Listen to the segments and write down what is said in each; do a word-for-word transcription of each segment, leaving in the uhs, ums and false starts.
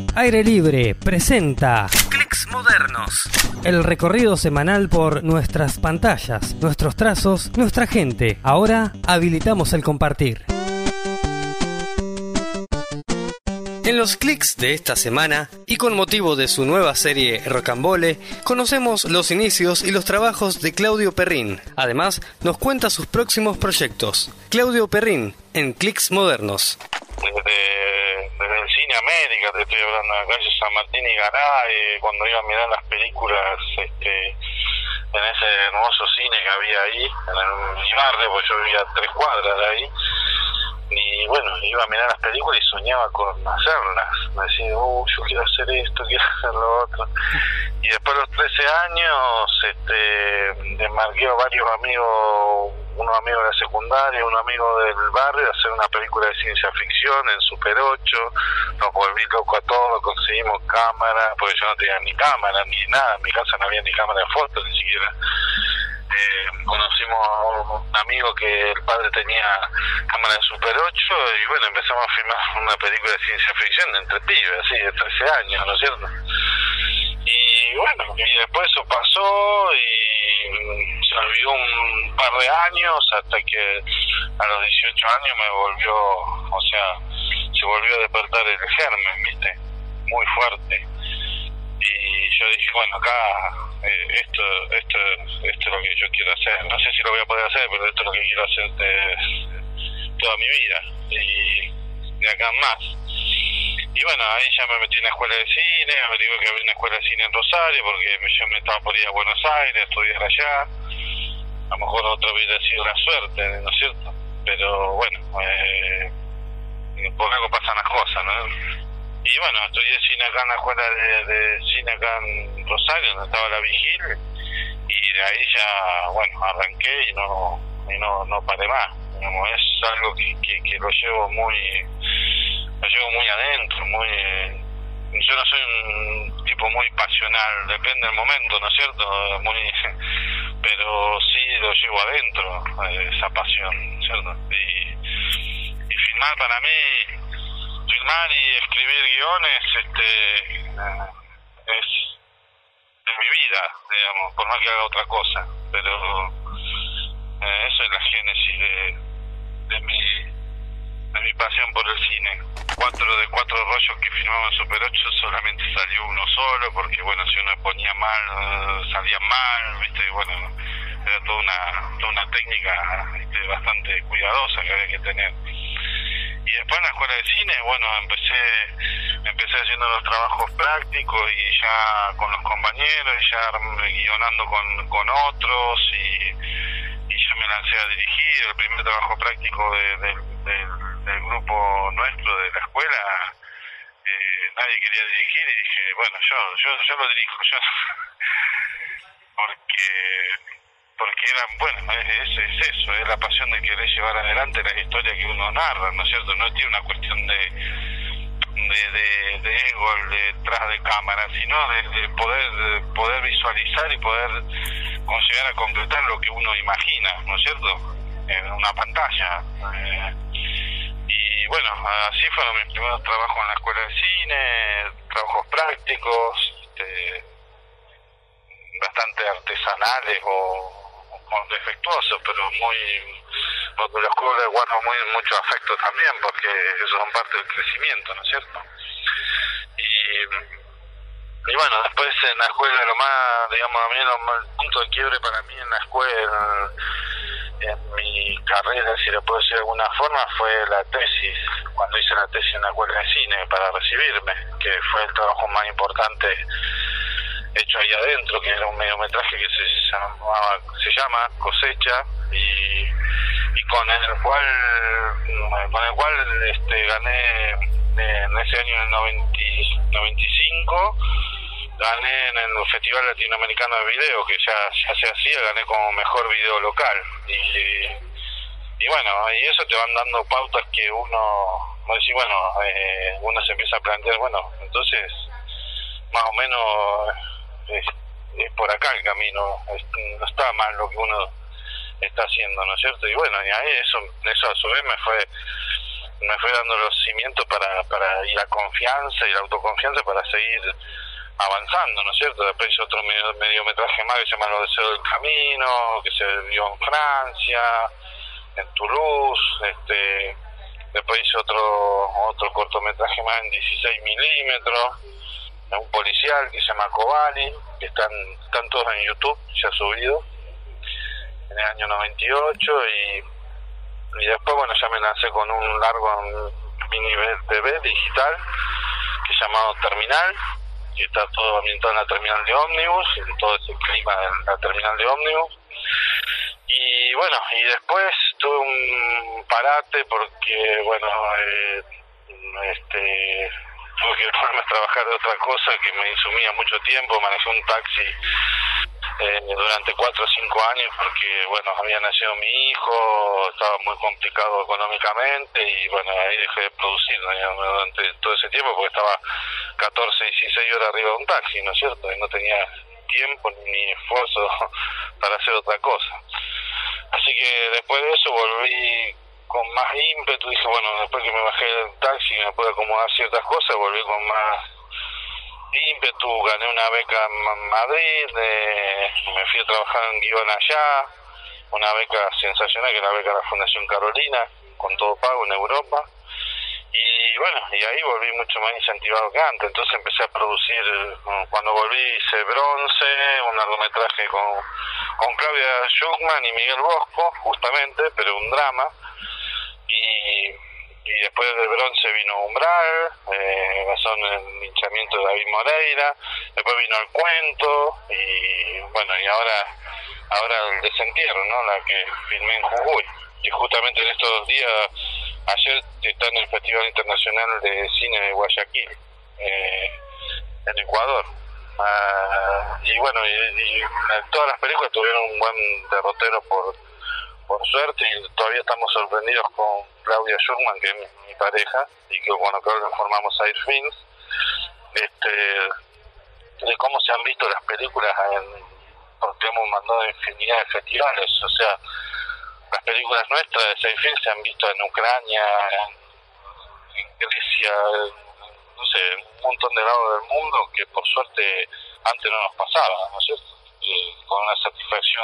Aire Libre presenta Clics Modernos. El recorrido semanal por nuestras pantallas, nuestros trazos, nuestra gente. Ahora habilitamos el compartir. En los clics de esta semana, y con motivo de su nueva serie Rocambole, conocemos los inicios y los trabajos de Claudio Perrín. Además, nos cuenta sus próximos proyectos. Claudio Perrín, en Clics Modernos. Desde, desde el cine América, te estoy hablando de la calle San Martín y Garay, cuando iba a mirar las películas este, en ese hermoso cine que había ahí, en el, mi barrio, porque yo vivía a tres cuadras de ahí. Y bueno, iba a mirar las películas y soñaba con hacerlas. Me decía, oh, yo quiero hacer esto, quiero hacer lo otro. Y después de los trece años, este, marqué a varios amigos, unos amigos de la secundaria, un amigo del barrio, de hacer una película de ciencia ficción en Super ocho. Nos volví loco a todos, conseguimos cámara, porque yo no tenía ni cámara, ni nada. En mi casa no había ni cámara de fotos, ni siquiera. Eh, conocimos a un amigo que el padre tenía cámara de Super ocho y bueno, empezamos a filmar una película de ciencia ficción entre pibes, así de trece años, ¿no es cierto? Y bueno, y después eso pasó y se olvidó un par de años hasta que a los dieciocho años me volvió, o sea, se volvió a despertar el germen, ¿viste? Muy fuerte. Y yo dije, bueno, acá eh, esto, esto, esto es lo que yo quiero hacer. No sé si lo voy a poder hacer, pero esto es lo que quiero hacer de, toda mi vida y de acá en más. Y bueno, ahí ya me metí en la escuela de cine, averigué que había una escuela de cine en Rosario, porque yo me estaba por ir a Buenos Aires a estudiar allá. A lo mejor otra hubiera sido la suerte, ¿no es cierto? Pero bueno, eh, por algo pasan las cosas, ¿no? Y bueno, estudié cine acá en la escuela de, de cine acá en Rosario, donde estaba la Vigil, y de ahí ya, bueno, arranqué y no y no, no paré más. Digamos, es algo que, que, que lo llevo muy, lo llevo muy adentro, muy... Yo no soy un tipo muy pasional, depende del momento, ¿no es cierto? Muy, pero sí lo llevo adentro, esa pasión, ¿cierto? Y, y filmar para mí... filmar y escribir guiones este es de mi vida, digamos, por más que haga otra cosa, pero eh, eso es la génesis de, de mi de mi pasión por el cine. Cuatro de cuatro rollos que filmaba en Super ocho solamente salió uno solo, porque bueno, si uno ponía mal, salía mal, viste, bueno, era toda una, toda una técnica este, bastante cuidadosa que había que tener. Y después en la escuela de cine, bueno, empecé empecé haciendo los trabajos prácticos y ya con los compañeros, y ya guionando con, con otros, y, y ya me lancé a dirigir. El primer trabajo práctico de, de, de, del grupo nuestro de la escuela, eh, nadie quería dirigir, y dije, bueno, yo yo, yo lo dirijo, yo porque... porque era, bueno, es, es eso, es la pasión de querer llevar adelante la historia que uno narra, ¿no es cierto? No tiene una cuestión de de, de, de ego detrás de cámara, sino de, de poder de poder visualizar y poder llegar a concretar lo que uno imagina, ¿no es cierto? En una pantalla. Eh, y bueno, así fueron mis primeros trabajos en la escuela de cine, trabajos prácticos, este, bastante artesanales o defectuosos, pero muy, porque los cuales guardo muy mucho afecto también, porque eso son parte del crecimiento, ¿no es cierto? Y, y bueno, después en la escuela lo más, digamos, a mí lo más, el punto de quiebre para mí en la escuela, en, en mi carrera, si lo puedo decir de alguna forma, fue la tesis, cuando hice la tesis en la escuela de cine para recibirme, que fue el trabajo más importante hecho ahí adentro, que era un mediometraje que se llamaba, se llama Cosecha, y, y con el cual con el cual este gané en ese año, en el noventa y cinco, gané en el Festival Latinoamericano de Video, que ya, ya se hacía, gané como mejor video local, y, y bueno, y eso te van dando pautas que uno, decir, bueno, eh, uno se empieza a plantear, bueno, entonces más o menos es, es por acá el camino, es, no está mal lo que uno está haciendo, ¿no es cierto? Y bueno, y ahí eso, eso a su vez me fue me fue dando los cimientos para, para y la confianza y la autoconfianza para seguir avanzando, ¿no es cierto? Después hice otro medio, mediometraje más que se llama Los Deseos del Camino, que se vio en Francia, en Toulouse, este, después hice otro otro cortometraje más en dieciséis milímetros, un policial que se llama Cobali, que están, están todos en YouTube, ya subido, en el año noventa y ocho, y, y después, bueno, ya me lancé con un largo en mini T V digital, que es llamado Terminal, y está todo ambientado en la terminal de ómnibus, en todo ese clima de la terminal de ómnibus. Y bueno, y después tuve un parate porque, bueno, eh, este, tuve que ponerme a trabajar de otra cosa que me insumía mucho tiempo. Manejé un taxi eh, durante cuatro o cinco años porque, bueno, había nacido mi hijo, estaba muy complicado económicamente y, bueno, ahí dejé de producir, ¿no? Durante todo ese tiempo porque estaba catorce, dieciséis horas arriba de un taxi, ¿no es cierto? Y no tenía tiempo ni esfuerzo para hacer otra cosa. Así que después de eso volví con más ímpetu, dije, bueno, después que me bajé del taxi y me pude acomodar ciertas cosas, volví con más ímpetu, gané una beca en Madrid, eh, me fui a trabajar en guión allá, una beca sensacional que es la beca de la Fundación Carolina, con todo pago en Europa. Y bueno, y ahí volví mucho más incentivado que antes, entonces empecé a producir, cuando volví hice Bronce, un largometraje con, con Claudia Schuckman y Miguel Bosco, justamente, pero un drama, y, y después de Bronce vino Umbral, eh, basado en el linchamiento de David Moreira, después vino El Cuento, y bueno, y ahora, ahora El Desentierro, ¿no?, la que filmé en Jujuy, y justamente en estos días, ayer está en el Festival Internacional de Cine de Guayaquil, eh, en Ecuador. Uh, y bueno, y, y todas las películas tuvieron un buen derrotero por por suerte, y todavía estamos sorprendidos con Claudia Schuckman, que es mi, mi pareja, y que bueno, creo que formamos Air Films, este, de cómo se han visto las películas, en, porque hemos mandado infinidad de festivales, o sea, las películas nuestras de Air Films se han visto en Ucrania, en, en Grecia, en, no sé, en un montón de lados del mundo, que por suerte antes no nos pasaba, ¿no es cierto? Y con una satisfacción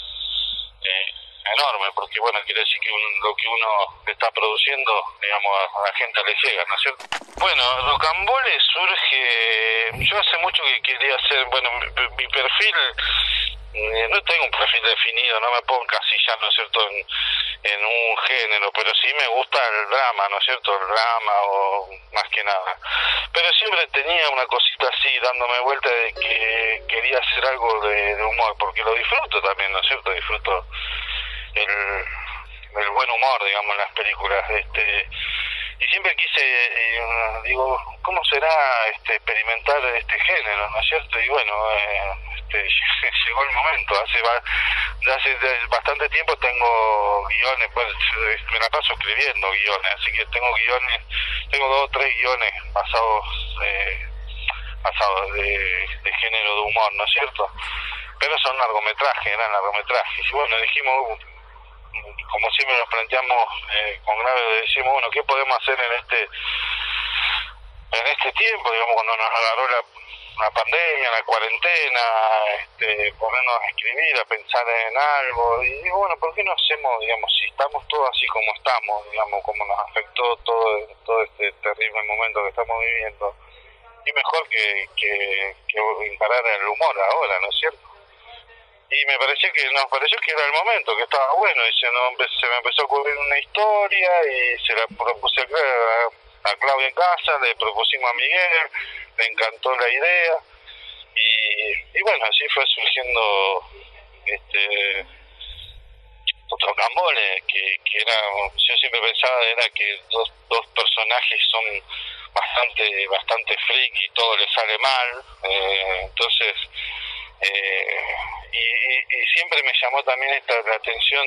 eh, enorme, porque bueno, quiere decir que un, lo que uno está produciendo, digamos, a, a la gente le llega, ¿no es cierto? Bueno, Rocambole surge, yo hace mucho que quería hacer, bueno, mi, mi perfil, eh, no tengo un perfil definido, no me puedo encasillar, ¿no es cierto?, en, en un género, pero sí me gusta el drama, ¿no es cierto?, el drama o más que nada, pero siempre tenía una cosita así dándome vuelta de que quería hacer algo de, de humor, porque lo disfruto también, ¿no es cierto?, disfruto el, el buen humor, digamos, en las películas, este, y siempre quise, eh, digo, ¿cómo será este experimentar este género, ¿no es cierto? Y bueno, eh, este, llegó el momento, hace, va, hace bastante tiempo tengo guiones, pues me la paso escribiendo guiones, así que tengo guiones, tengo dos o tres guiones basados, eh, basados de, de género de humor, ¿no es cierto? Pero son largometrajes, eran largometrajes, y bueno, dijimos, como siempre nos planteamos eh, con grave, decimos, bueno, ¿qué podemos hacer en este en este tiempo? Digamos, cuando nos agarró la, la pandemia, la cuarentena, este, ponernos a escribir, a pensar en algo, y digo, bueno, ¿por qué no hacemos, digamos, si estamos todos así como estamos, digamos, como nos afectó todo, todo este terrible momento que estamos viviendo, y mejor que, que, que encarar el humor ahora, ¿no es cierto? Y me pareció que nos pareció que era el momento, que estaba bueno, y se, nos, se me empezó a ocurrir una historia y se la propuse a, a Claudia en casa, le propusimos a Miguel, le encantó la idea, y, y bueno, así fue surgiendo este otro Rocambole, que, que era, yo siempre pensaba era que dos, dos personajes son bastante bastante freak y todo les sale mal, eh, entonces eh, y, y siempre me llamó también esta la atención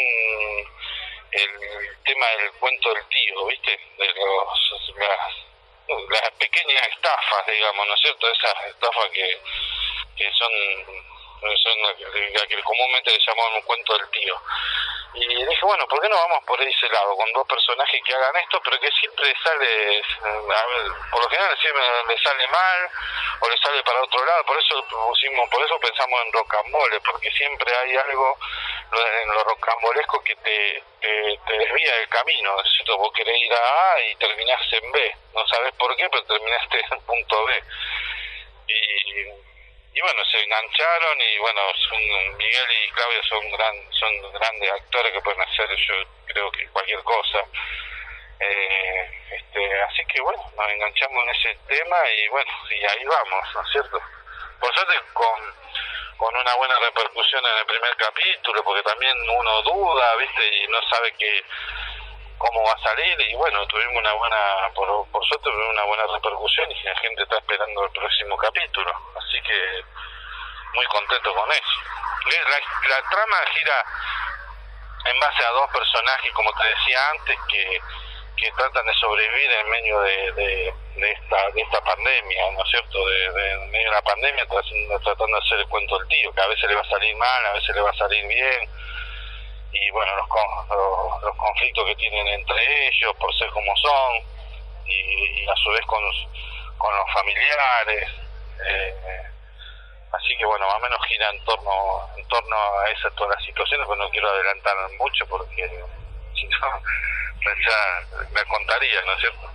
el tema del cuento del tío, ¿viste? De los las, las pequeñas estafas, digamos, ¿no es cierto? Esas estafas que, que son son la que, la que comúnmente le llamamos un cuento del tío. Y dije, bueno, ¿por qué no vamos por ese lado, con dos personajes que hagan esto, pero que siempre sale, a ver, por lo general siempre le sale mal, o le sale para otro lado, por eso pusimos, por eso pensamos en rocambole, porque siempre hay algo en lo rocambolesco que te, te, te desvía del camino, es cierto, vos querés ir a A y terminás en B, no sabés por qué, pero terminaste en punto B. Y... y bueno, se engancharon y bueno, son, Miguel y Claudia son gran, son grandes actores que pueden hacer, yo creo que cualquier cosa. Eh, este, así que bueno, nos enganchamos en ese tema y bueno, y ahí vamos, ¿no es cierto? Por suerte con, con una buena repercusión en el primer capítulo, porque también uno duda, ¿viste? Y no sabe que cómo va a salir, y bueno, tuvimos una buena, por, por suerte tuvimos una buena repercusión y la gente está esperando el próximo capítulo, así que muy contento con eso. La, la trama gira en base a dos personajes, como te decía antes, que, que tratan de sobrevivir en medio de, de, de esta de esta pandemia, ¿no es cierto? De, de, en medio de la pandemia tratando, tratando de hacer el cuento del tío, que a veces le va a salir mal, a veces le va a salir bien, y bueno, los, los, los conflictos que tienen entre ellos por ser como son, y, y a su vez con, con los familiares, eh, así que bueno, más o menos gira en torno en torno a esas todas las situaciones, pero no quiero adelantar mucho porque si no ya me contaría, ¿no es cierto?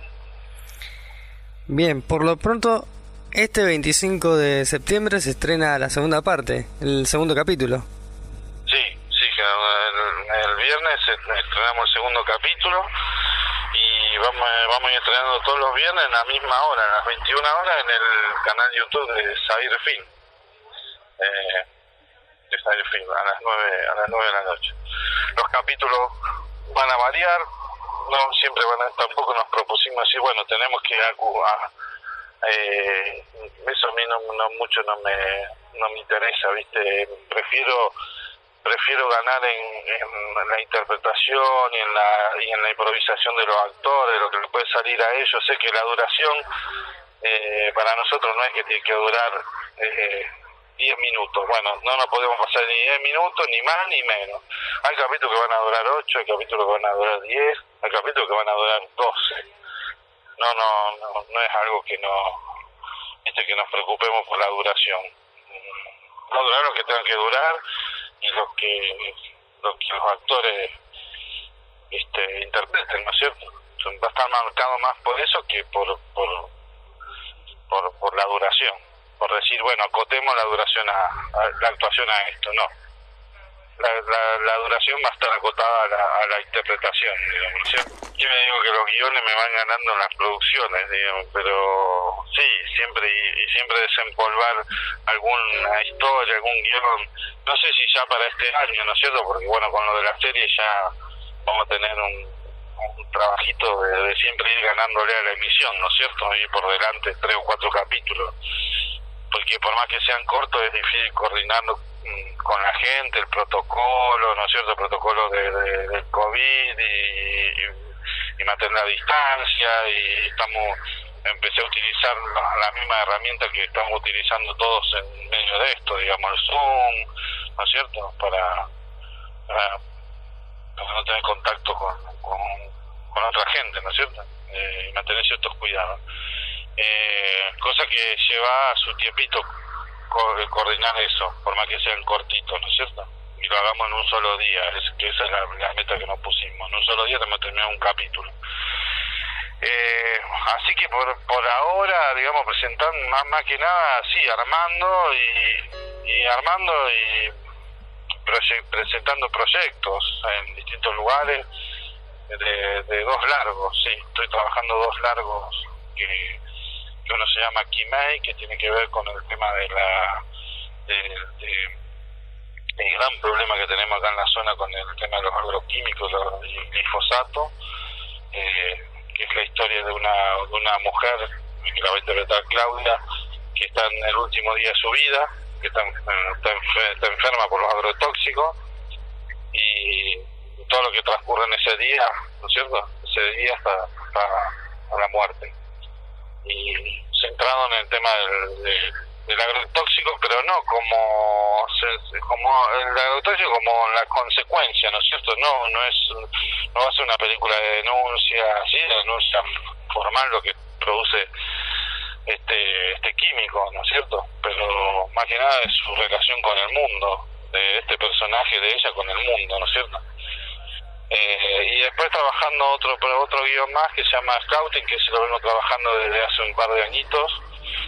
Bien, por lo pronto este veinticinco de septiembre se estrena la segunda parte, el segundo capítulo. El, el viernes estrenamos el segundo capítulo y vamos, vamos a ir estrenando todos los viernes en la misma hora, a las veintiuna horas, en el canal YouTube de Zaire Film, eh, de Zaire Film, a las nueve a las nueve de la noche. Los capítulos van a variar, no siempre van a, tampoco nos propusimos decir, bueno, tenemos que acudir, eh, eso a mí no, no mucho no me no me interesa, ¿viste? Prefiero prefiero ganar en, en la interpretación y en la y en la improvisación de los actores, lo que le puede salir a ellos. Sé que la duración eh, para nosotros no es que tiene que durar eh, diez minutos, bueno, no nos podemos pasar ni diez minutos, ni más ni menos. Hay capítulos que van a durar ocho, hay capítulos que van a durar diez, hay capítulos que van a durar doce. No, no, no, no es algo que no, este, que nos preocupemos por la duración. Va a durar lo que tenga que durar y lo que, lo que los actores este, interpreten, ¿no es cierto? Va a estar marcado más por eso que por, por, por, por la duración. Por decir, bueno, acotemos la duración a, a la actuación a esto, no. La, la, la duración va a estar acotada a la, a la interpretación, digamos, ¿no es cierto? Yo me digo que los guiones me van ganando en las producciones, digamos, pero sí, siempre y, y siempre desempolvar alguna historia, algún guión, no sé si ya para este año, ¿no es cierto? Porque bueno, con lo de la serie ya vamos a tener un, un trabajito de, de siempre ir ganándole a la emisión, ¿no es cierto? Ir por delante tres o cuatro capítulos, porque por más que sean cortos es difícil coordinarlo con la gente, el protocolo, ¿no es cierto? El protocolo de, de, del COVID y, y, y mantener la distancia, y estamos empecé a utilizar la, la misma herramienta que estamos utilizando todos en medio de esto, digamos, el Zoom, ¿no es cierto? Para, para, para no tener contacto con, con, con otra gente, ¿no es cierto? Eh, y mantener ciertos cuidados. Eh, cosa que lleva su tiempito co- coordinar eso, por más que sean cortitos, ¿no es cierto? Y lo hagamos en un solo día, es que esa es la, la meta que nos pusimos. En un solo día tenemos que terminar un capítulo. Eh, así que por por ahora, digamos, presentando más, más que nada, sí, armando y, y armando y proye- presentando proyectos en distintos lugares de, de dos largos, sí, estoy trabajando dos largos que, que uno se llama Kimei, que tiene que ver con el tema de la de, de el gran problema que tenemos acá en la zona con el tema de los agroquímicos y el glifosato, eh, que es la historia de una de una mujer que la va a interpretar Claudia, que está en el último día de su vida, que está, está, enfer- está enferma por los agrotóxicos, y todo lo que transcurre en ese día, ¿no es cierto? Ese día hasta, hasta la muerte. Y centrado en el tema del, de, el agrotóxico, pero no como como el agrotóxico como la consecuencia, ¿no es cierto? No, no es, no va a ser una película de denuncia, sí, de denuncia formal lo que produce este este químico, ¿no es cierto? Pero más que nada es su relación con el mundo, de este personaje de ella con el mundo, ¿no es cierto? Eh, y después trabajando otro otro guión más que se llama Scouting, que se lo vengo trabajando desde hace un par de añitos,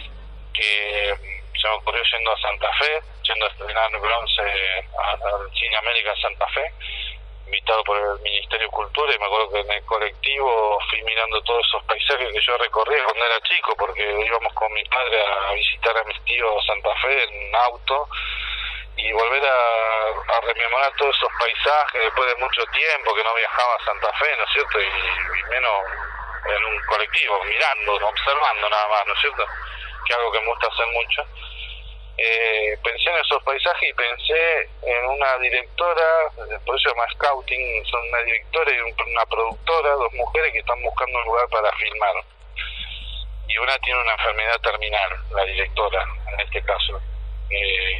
que se me ocurrió yendo a Santa Fe, yendo a estrenar Bronce al Cine América Santa Fe, invitado por el Ministerio de Cultura, y me acuerdo que en el colectivo fui mirando todos esos paisajes que yo recorría cuando era chico, porque íbamos con mi padre a visitar a mis tíos a Santa Fe en auto, y volver a, a rememorar todos esos paisajes después de mucho tiempo que no viajaba a Santa Fe, ¿no es cierto? Y, y menos en un colectivo, mirando, observando nada más, ¿no es cierto? Que es algo que me gusta hacer mucho. Eh, pensé en esos paisajes y pensé en una directora, por eso se llama Scouting, son una directora y una productora, dos mujeres que están buscando un lugar para filmar. Y una tiene una enfermedad terminal, la directora, en este caso. Eh,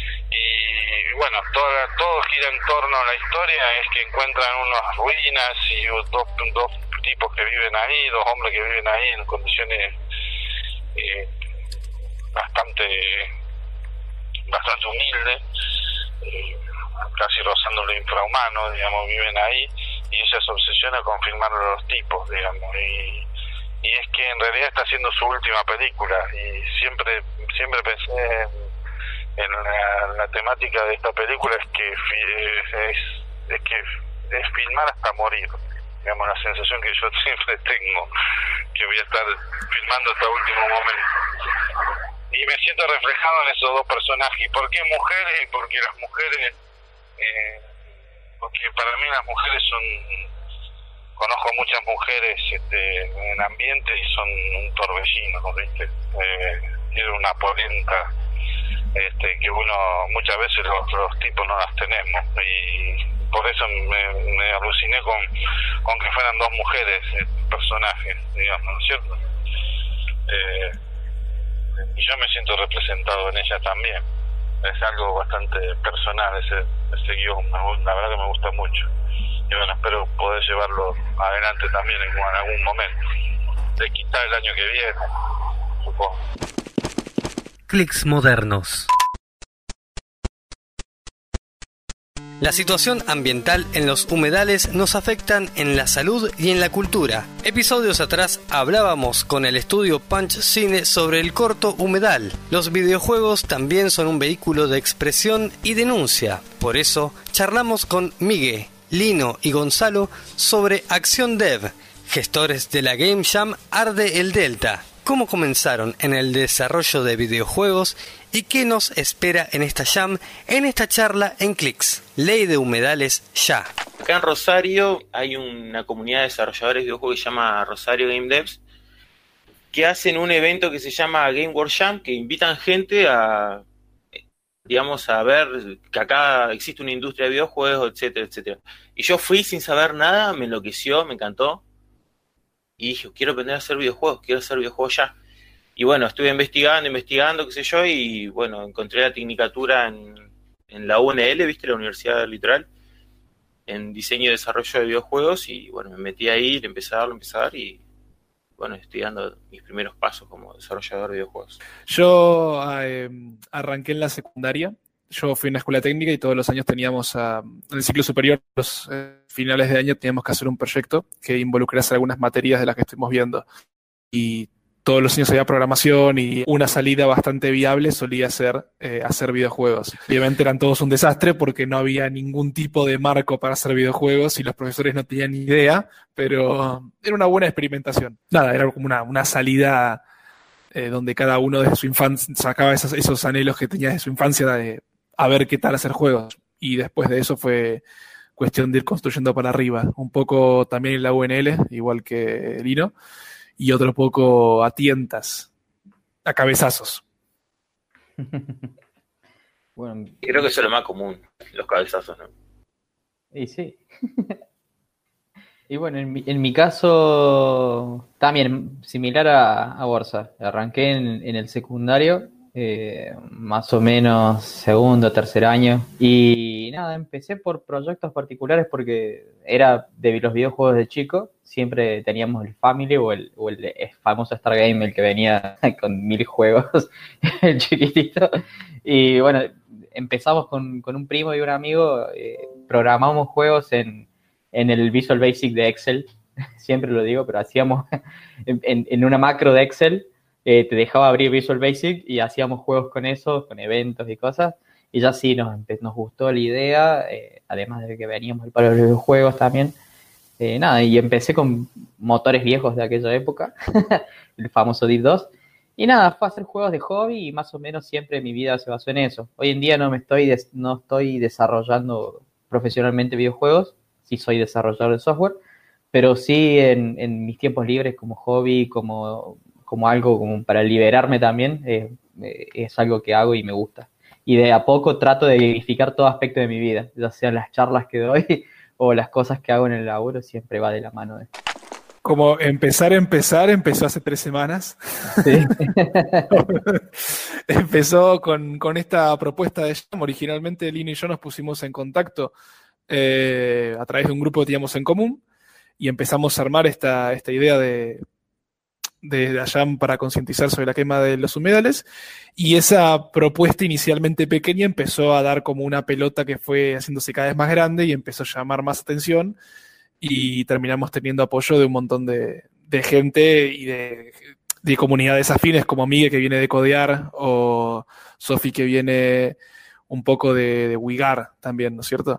y bueno, todo, todo gira en torno a la historia, es que encuentran unas ruinas y dos, dos tipos que viven ahí, dos hombres que viven ahí en condiciones eh, bastante bastante humildes, eh, casi rozando lo infrahumano, digamos, viven ahí, y ella se obsesiona con filmar a los tipos, digamos, y, y es que en realidad está haciendo su última película, y siempre siempre pensé en en la, la temática de esta película es que es, es, es que es filmar hasta morir, digamos, la sensación que yo siempre tengo, que voy a estar filmando hasta último momento, y me siento reflejado en esos dos personajes. ¿Y por qué mujeres? Porque las mujeres eh, porque para mí las mujeres son, conozco muchas mujeres este, en ambiente y son un torbellino, ¿viste? Eh, tienen una polenta Este, que uno muchas veces los, los tipos no las tenemos, y por eso me, me aluciné con, con que fueran dos mujeres eh, personajes, digamos, ¿no es cierto? Eh, y yo me siento representado en ella también. Es algo bastante personal ese, ese guión, la verdad que me gusta mucho, y bueno, espero poder llevarlo adelante también en, en algún momento, de quizá el año que viene, supongo. Clics modernos. La situación ambiental en los humedales nos afectan en la salud y en la cultura. Episodios atrás hablábamos con el estudio Punch Cine sobre el corto Humedal. Los videojuegos también son un vehículo de expresión y denuncia. Por eso charlamos con Miguel, Lino y Gonzalo sobre Acción Dev, gestores de la Game Jam Arde el Delta. Cómo comenzaron en el desarrollo de videojuegos y qué nos espera en esta jam, en esta charla en Clics. Ley de humedales ya. Acá en Rosario hay una comunidad de desarrolladores de videojuegos que se llama Rosario Game Devs, que hacen un evento que se llama Game World Jam, que invitan gente a, digamos, a ver que acá existe una industria de videojuegos, etcétera, etcétera. Y yo fui sin saber nada, me enloqueció, me encantó. Y dije, quiero aprender a hacer videojuegos, quiero hacer videojuegos ya. Y bueno, estuve investigando, investigando, qué sé yo, y bueno, encontré la tecnicatura en, en la U N L, ¿viste? La Universidad del Litoral, en diseño y desarrollo de videojuegos, y bueno, me metí ahí, le empecé a dar, le empecé a dar, y bueno, estoy dando mis primeros pasos como desarrollador de videojuegos. Yo eh, arranqué en la secundaria. Yo fui a una escuela técnica y todos los años teníamos, uh, en el ciclo superior, los eh, finales de año, teníamos que hacer un proyecto que involucrase algunas materias de las que estuvimos viendo. Y todos los años había programación, y una salida bastante viable solía ser eh, hacer videojuegos. Obviamente eran todos un desastre porque no había ningún tipo de marco para hacer videojuegos y los profesores no tenían ni idea, pero era una buena experimentación. Nada, era como una, una salida eh, donde cada uno desde su infancia sacaba esos, esos anhelos que tenía desde su infancia de a ver qué tal hacer juegos, y después de eso fue cuestión de ir construyendo para arriba, un poco también en la U N L, igual que Lino, y otro poco a tientas, a cabezazos. Bueno, creo que eso es lo más común, los cabezazos, ¿no? Y sí. Y bueno, en mi, en mi caso, también similar a, a Borsa, arranqué en, en el secundario eh, más o menos segundo, tercer año. Y nada, empecé por proyectos particulares porque era de los videojuegos de chico. Siempre teníamos el Family o el, o el famoso Stargame, el que venía con mil juegos, el chiquitito. Y bueno, empezamos con, con un primo y un amigo, eh, programamos juegos en, en el Visual Basic de Excel. Siempre lo digo, pero hacíamos en, en una macro de Excel, eh, te dejaba abrir Visual Basic y hacíamos juegos con eso, con eventos y cosas, y ya sí nos, nos gustó la idea, eh, además de que veníamos para los videojuegos también, eh, nada, y empecé con motores viejos de aquella época, el famoso Deep dos, y nada, fue a hacer juegos de hobby y más o menos siempre mi vida se basó en eso. Hoy en día no me estoy, des- no estoy desarrollando profesionalmente videojuegos, sí soy desarrollador de software, pero sí en, en mis tiempos libres como hobby, como, como algo como para liberarme también, eh, eh, es algo que hago y me gusta. Y de a poco trato de edificar todo aspecto de mi vida, ya sean las charlas que doy o las cosas que hago en el laburo, siempre va de la mano de Como empezar, empezar, empezó hace tres semanas. sí. Empezó con, con esta propuesta de Jam. Originalmente Lino y yo nos pusimos en contacto eh, a través de un grupo que teníamos en común y empezamos a armar esta, esta idea de, de, de Jam para concientizar sobre la quema de los humedales, y esa propuesta inicialmente pequeña empezó a dar como una pelota que fue haciéndose cada vez más grande y empezó a llamar más atención. Y terminamos teniendo apoyo de un montón de, de gente y de, de comunidades afines, como Miguel, que viene de Codear, o Sofi, que viene un poco de, de Wigar también, ¿no es cierto?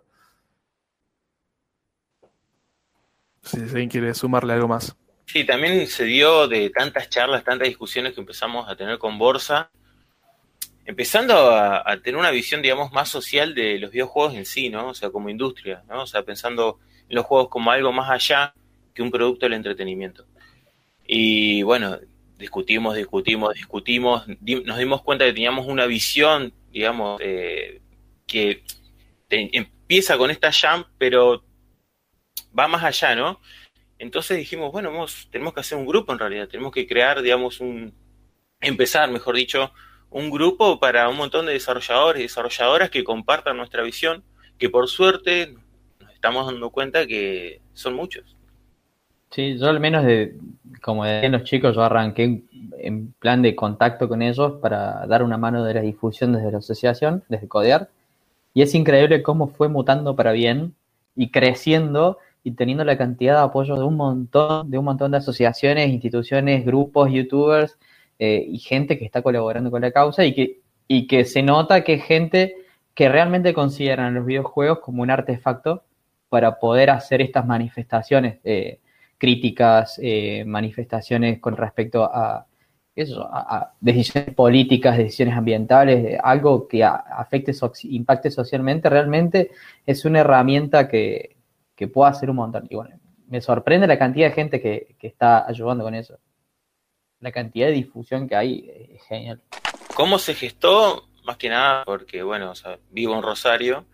Si alguien quiere sumarle algo más. Sí, también se dio de tantas charlas, tantas discusiones que empezamos a tener con Borsa, empezando a, a tener una visión, digamos, más social de los videojuegos en sí, ¿no? O sea, como industria, ¿no? O sea, pensando en los juegos como algo más allá que un producto del entretenimiento. Y bueno, discutimos, discutimos, discutimos, di- nos dimos cuenta que teníamos una visión, digamos, eh, que te- empieza con esta jam, pero va más allá, ¿no? Entonces dijimos, bueno, vamos, tenemos que hacer un grupo en realidad, tenemos que crear, digamos, un, empezar, mejor dicho, un grupo para un montón de desarrolladores y desarrolladoras que compartan nuestra visión, que por suerte nos estamos dando cuenta que son muchos. Sí, yo al menos de, como decían los chicos, yo arranqué en, en plan de contacto con ellos para dar una mano de la difusión desde la asociación, desde Codear, y es increíble cómo fue mutando para bien y creciendo y teniendo la cantidad de apoyo de un montón, de un montón de asociaciones, instituciones, grupos, youtubers eh, y gente que está colaborando con la causa y que, y que se nota que es gente que realmente consideran los videojuegos como un artefacto para poder hacer estas manifestaciones eh, críticas, eh, manifestaciones con respecto a, eso, a, a decisiones políticas, decisiones ambientales, algo que a, afecte, so, impacte socialmente, realmente es una herramienta que, que puede hacer un montón. Y bueno, me sorprende la cantidad de gente que, que está ayudando con eso. La cantidad de difusión que hay es genial. ¿Cómo se gestó? Más que nada porque, bueno, o sea, vivo en Rosario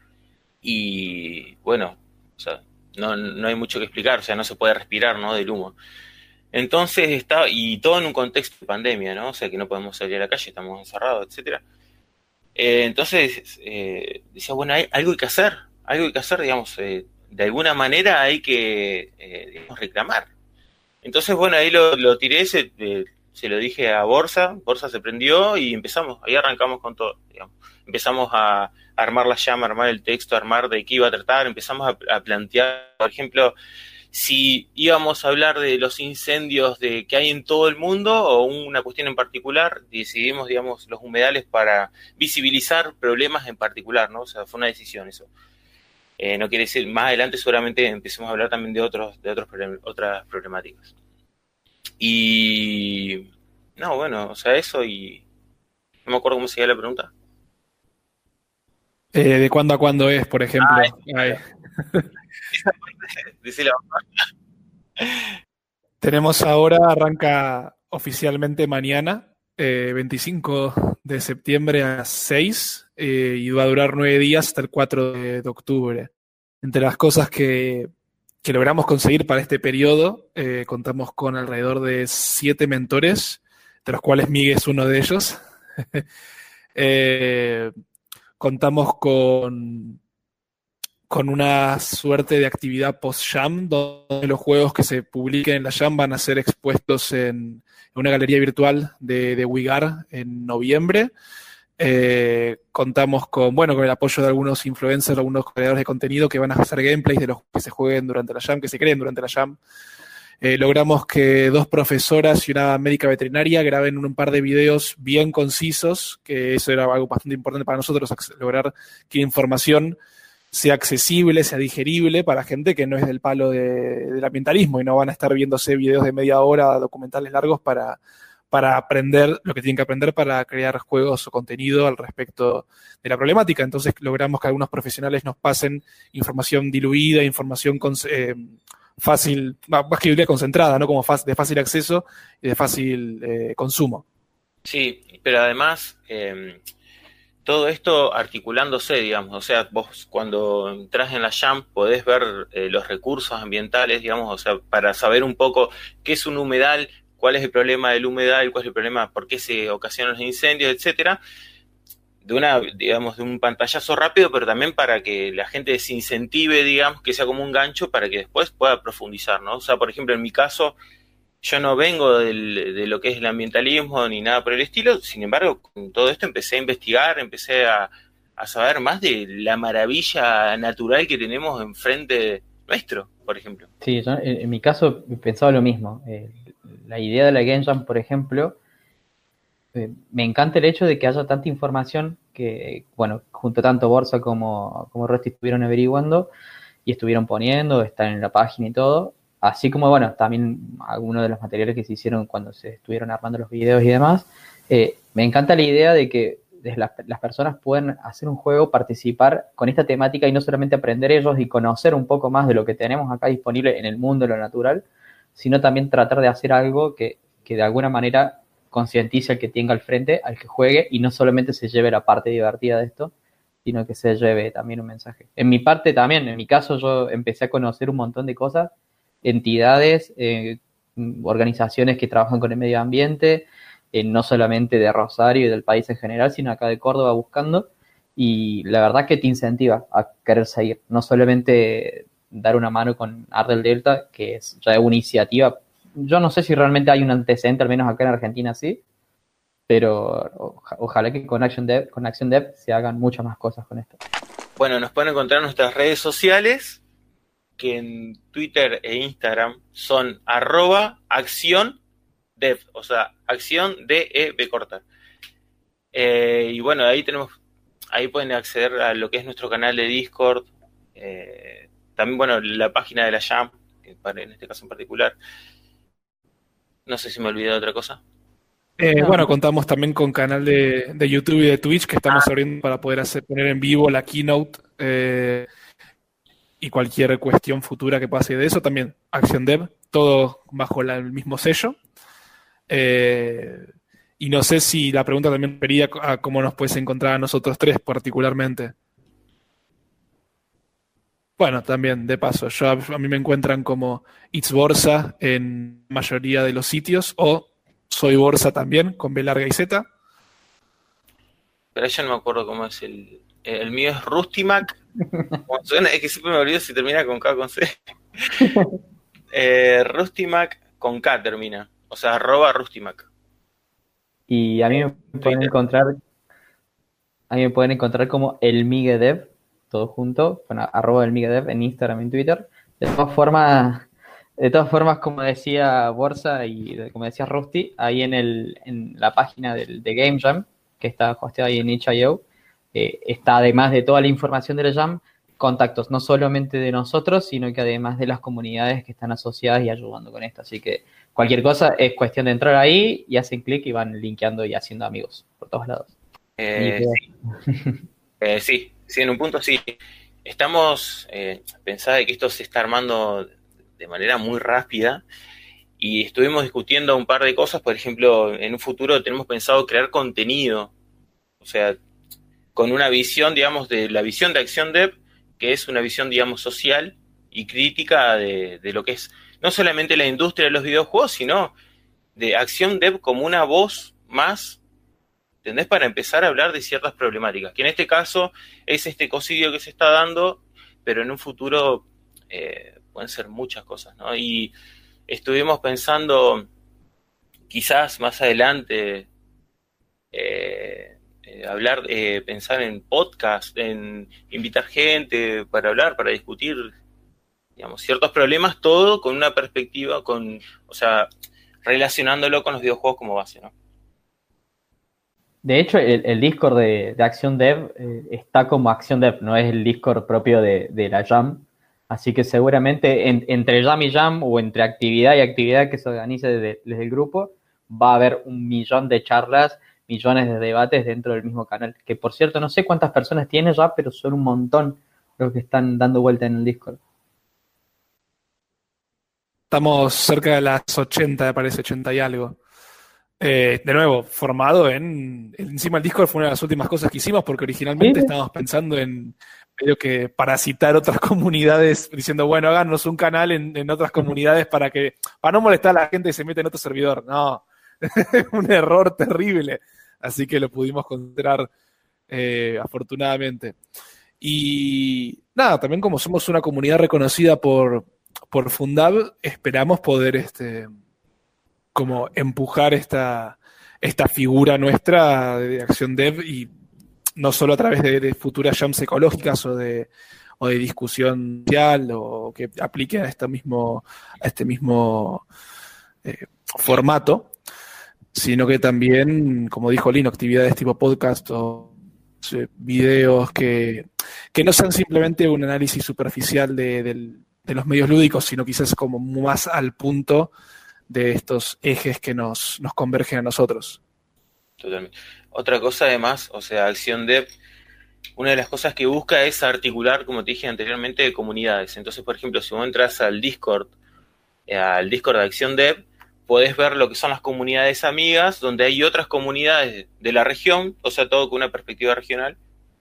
y, bueno, o sea, no, no hay mucho que explicar, o sea, no se puede respirar, ¿no?, del humo. Entonces está, y todo en un contexto de pandemia, ¿no? O sea, que no podemos salir a la calle, estamos encerrados, etcétera. Eh, entonces, eh, decía, bueno, hay algo que hacer, algo que hacer, digamos, eh, de alguna manera hay que, eh, digamos, reclamar. Entonces, bueno, ahí lo, lo tiré, se, eh, se lo dije a Borsa, Borsa se prendió y empezamos, ahí arrancamos con todo, digamos. Empezamos a armar la llama, armar el texto, armar de qué iba a tratar, empezamos a, a plantear, por ejemplo, si íbamos a hablar de los incendios de que hay en todo el mundo o una cuestión en particular, decidimos, digamos, los humedales para visibilizar problemas en particular, ¿no? O sea, fue una decisión eso. Eh, no quiere decir, más adelante seguramente empecemos a hablar también de otros, de otros problem- otras problemáticas. Y no, bueno, o sea, eso y no me acuerdo cómo se llama la pregunta. Eh, ¿De cuándo a cuándo es, por ejemplo? Ah, Ahí. Dice la Tenemos ahora, arranca oficialmente mañana, eh, veinticinco de septiembre a las seis, eh, y va a durar nueve días hasta el cuatro de, de octubre. Entre las cosas que, que logramos conseguir para este periodo, eh, contamos con alrededor de siete mentores, de los cuales Miguel es uno de ellos. eh, contamos con, con una suerte de actividad post-Jam, donde los juegos que se publiquen en la Jam van a ser expuestos en, en una galería virtual de, de WeGar en noviembre. Eh, contamos con, bueno, con el apoyo de algunos influencers, algunos creadores de contenido que van a hacer gameplays de los que se jueguen durante la Jam, que se creen durante la Jam. Eh, logramos que dos profesoras y una médica veterinaria graben un par de videos bien concisos, que eso era algo bastante importante para nosotros, lograr que la información sea accesible, sea digerible para gente que no es del palo de, del ambientalismo y no van a estar viéndose videos de media hora, documentales largos para, para aprender lo que tienen que aprender para crear juegos o contenido al respecto de la problemática. Entonces logramos que algunos profesionales nos pasen información diluida, información con, eh, fácil, más que diluida, concentrada, ¿no? Como de fácil acceso y de fácil eh, consumo. Sí, pero además... Eh... todo esto articulándose, digamos, o sea, vos cuando entras en la Jam podés ver eh, los recursos ambientales, digamos, o sea, para saber un poco qué es un humedal, cuál es el problema del humedal, cuál es el problema, por qué se ocasionan los incendios, etcétera, de una, digamos, de un pantallazo rápido, pero también para que la gente se incentive, digamos, que sea como un gancho para que después pueda profundizar, ¿no? O sea, por ejemplo, en mi caso, yo no vengo del, de lo que es el ambientalismo ni nada por el estilo, sin embargo, con todo esto empecé a investigar, empecé a, a saber más de la maravilla natural que tenemos enfrente nuestro, por ejemplo. Sí, yo en, en mi caso pensaba lo mismo. Eh, la idea de la Game Jam, por ejemplo, eh, me encanta el hecho de que haya tanta información que, bueno, junto tanto Borsa como, como Rusty estuvieron averiguando y estuvieron poniendo, están en la página y todo. Así como, bueno, también algunos de los materiales que se hicieron cuando se estuvieron armando los videos y demás. Eh, me encanta la idea de que las, las personas pueden hacer un juego, participar con esta temática y no solamente aprender ellos y conocer un poco más de lo que tenemos acá disponible en el mundo de lo natural, sino también tratar de hacer algo que, que de alguna manera concientice al que tenga al frente, al que juegue, y no solamente se lleve la parte divertida de esto, sino que se lleve también un mensaje. En mi parte también, en mi caso, yo empecé a conocer un montón de cosas, entidades, eh, organizaciones que trabajan con el medio ambiente, eh, no solamente de Rosario y del país en general, sino acá de Córdoba buscando, y la verdad que te incentiva a querer seguir, no solamente dar una mano con Art del Delta, que es ya una iniciativa. Yo no sé si realmente hay un antecedente, al menos acá en Argentina sí, pero oja, ojalá que con Action Dev, con Action Dev se hagan muchas más cosas con esto. Bueno, nos pueden encontrar en nuestras redes sociales, que en Twitter e Instagram son arroba acción dev, o sea, acción D E B corta. Eh, y bueno, ahí tenemos, ahí pueden acceder a lo que es nuestro canal de Discord, eh, también, bueno, la página de la Jam, en este caso en particular. No sé si me olvidé de otra cosa. Eh, No. Bueno, contamos también con canal de, de YouTube y de Twitch que estamos abriendo para poder hacer, poner en vivo la keynote eh, y cualquier cuestión futura que pase de eso. También Acción Dev, todo bajo la, el mismo sello. Eh, y no sé si la pregunta también refería a cómo nos puedes encontrar a nosotros tres particularmente. Bueno, también, de paso, yo, a mí me encuentran como It's Borsa en la mayoría de los sitios, o Soy Borsa también, con B larga y Z. Pero ya no me acuerdo cómo es el... El mío es Rustimac. Como suena, es que siempre me olvido si termina con K o con C. eh, Rustimac con K termina. O sea, arroba Rustimac. Y a mí me pueden Twitter. encontrar, a mí me pueden encontrar como el Miguedev, todo junto, con arroba el Miguedev en Instagram y en Twitter. De todas formas, de todas formas, como decía Borsa y como decía Rusty, ahí en el, en la página del, de Game Jam, que está hosteada ahí en itch punto io, eh, está además de toda la información de la Jam, contactos no solamente de nosotros, sino que además de las comunidades que están asociadas y ayudando con esto. Así que cualquier cosa es cuestión de entrar ahí y hacen clic y van linkeando y haciendo amigos por todos lados. Eh, sí. eh, sí, sí, en un punto sí. Estamos, eh, pensaba que esto se está armando de manera muy rápida y estuvimos discutiendo un par de cosas. Por ejemplo, en un futuro tenemos pensado crear contenido, o sea, con una visión, digamos, de la visión de Acción Dev, que es una visión, digamos, social y crítica de, de lo que es no solamente la industria de los videojuegos, sino de Acción Dev como una voz más ¿entendés? Para empezar a hablar de ciertas problemáticas, que en este caso es este ecocidio que se está dando, pero en un futuro eh, pueden ser muchas cosas, ¿no? Y estuvimos pensando, quizás más adelante, eh, eh, hablar, eh, pensar en podcast, en invitar gente para hablar, para discutir, digamos, ciertos problemas, todo con una perspectiva, con, o sea, relacionándolo con los videojuegos como base, ¿no? De hecho, el, el Discord de, de Acción Dev eh, está como Acción Dev, no es el Discord propio de, de la Jam. Así que seguramente en, entre Jam y Jam o entre actividad y actividad que se organice desde, desde el grupo, va a haber un millón de charlas, millones de debates dentro del mismo canal. Que por cierto, no sé cuántas personas tiene ya, pero son un montón los que están dando vuelta en el Discord. Estamos cerca de las ochenta, me parece, ochenta y algo. Eh, de nuevo, formado en... Encima el Discord fue una de las últimas cosas que hicimos, porque originalmente ¿Sí? estábamos pensando en medio que parasitar otras comunidades, diciendo, bueno, háganos un canal en, en otras comunidades para que para no molestar a la gente que se mete en otro servidor. No, un error terrible. Así que lo pudimos encontrar eh, afortunadamente. Y nada, también como somos una comunidad reconocida por, por Fundab, esperamos poder este, como empujar esta, esta figura nuestra de Acción Dev, y no solo a través de, de futuras jams ecológicas o de, o de discusión social, o que apliquen a este mismo, a este mismo eh, formato, sino que también, como dijo Lino, actividades tipo podcast o eh, videos que, que no sean simplemente un análisis superficial de, de, de los medios lúdicos, sino quizás como más al punto de estos ejes que nos, nos convergen a nosotros. Totalmente. Otra cosa además, o sea, Acción Dev, una de las cosas que busca es articular, como te dije anteriormente, comunidades. Entonces, por ejemplo, si vos entras al Discord, eh, al Discord de Acción Dev, podés ver lo que son las comunidades amigas, donde hay otras comunidades de la región, o sea, todo con una perspectiva regional,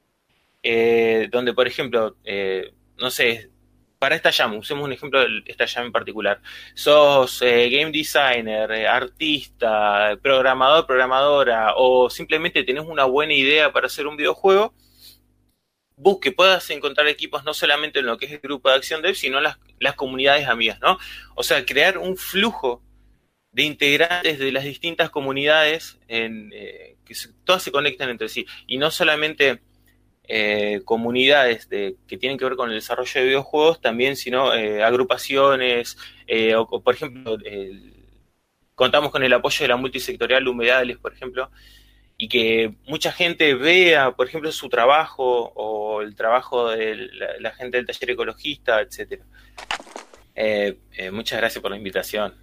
eh, donde, por ejemplo, eh, no sé, para esta jam, usemos un ejemplo de esta jam en particular. Sos eh, game designer, eh, artista, programador, programadora, o simplemente tenés una buena idea para hacer un videojuego, busque, puedas encontrar equipos no solamente en lo que es el grupo de Acción Dev, sino las, las comunidades amigas, ¿no? O sea, crear un flujo de integrantes de las distintas comunidades en, eh, que se, todas se conectan entre sí, y no solamente Eh, comunidades de, que tienen que ver con el desarrollo de videojuegos, también, sino eh, agrupaciones, eh, o, o por ejemplo, el, contamos con el apoyo de la multisectorial Humedales, por ejemplo, y que mucha gente vea, por ejemplo, su trabajo o el trabajo de la, la gente del taller ecologista, etcétera. Eh, eh, muchas gracias por la invitación.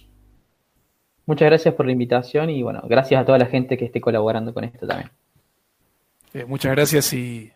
Muchas gracias por la invitación y bueno, gracias a toda la gente que esté colaborando con esto también. Eh, muchas gracias y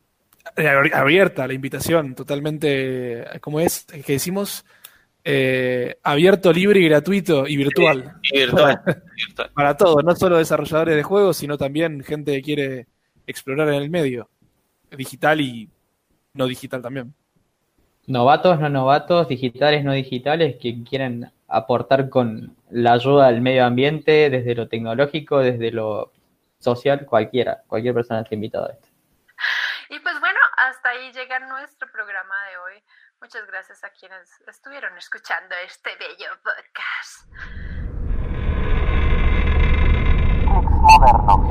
abierta la invitación, totalmente, ¿cómo es? Que decimos eh, abierto, libre y gratuito y virtual. Y virtual, para, virtual. Para todos, no solo desarrolladores de juegos, sino también gente que quiere explorar en el medio, digital y no digital también. Novatos, no novatos, digitales, no digitales, que quieran aportar con la ayuda al medio ambiente, desde lo tecnológico, desde lo social, cualquiera, cualquier persona está invitada a esto. Y pues bueno, hasta ahí llega nuestro programa de hoy. Muchas gracias a quienes estuvieron escuchando este bello podcast. Moderno.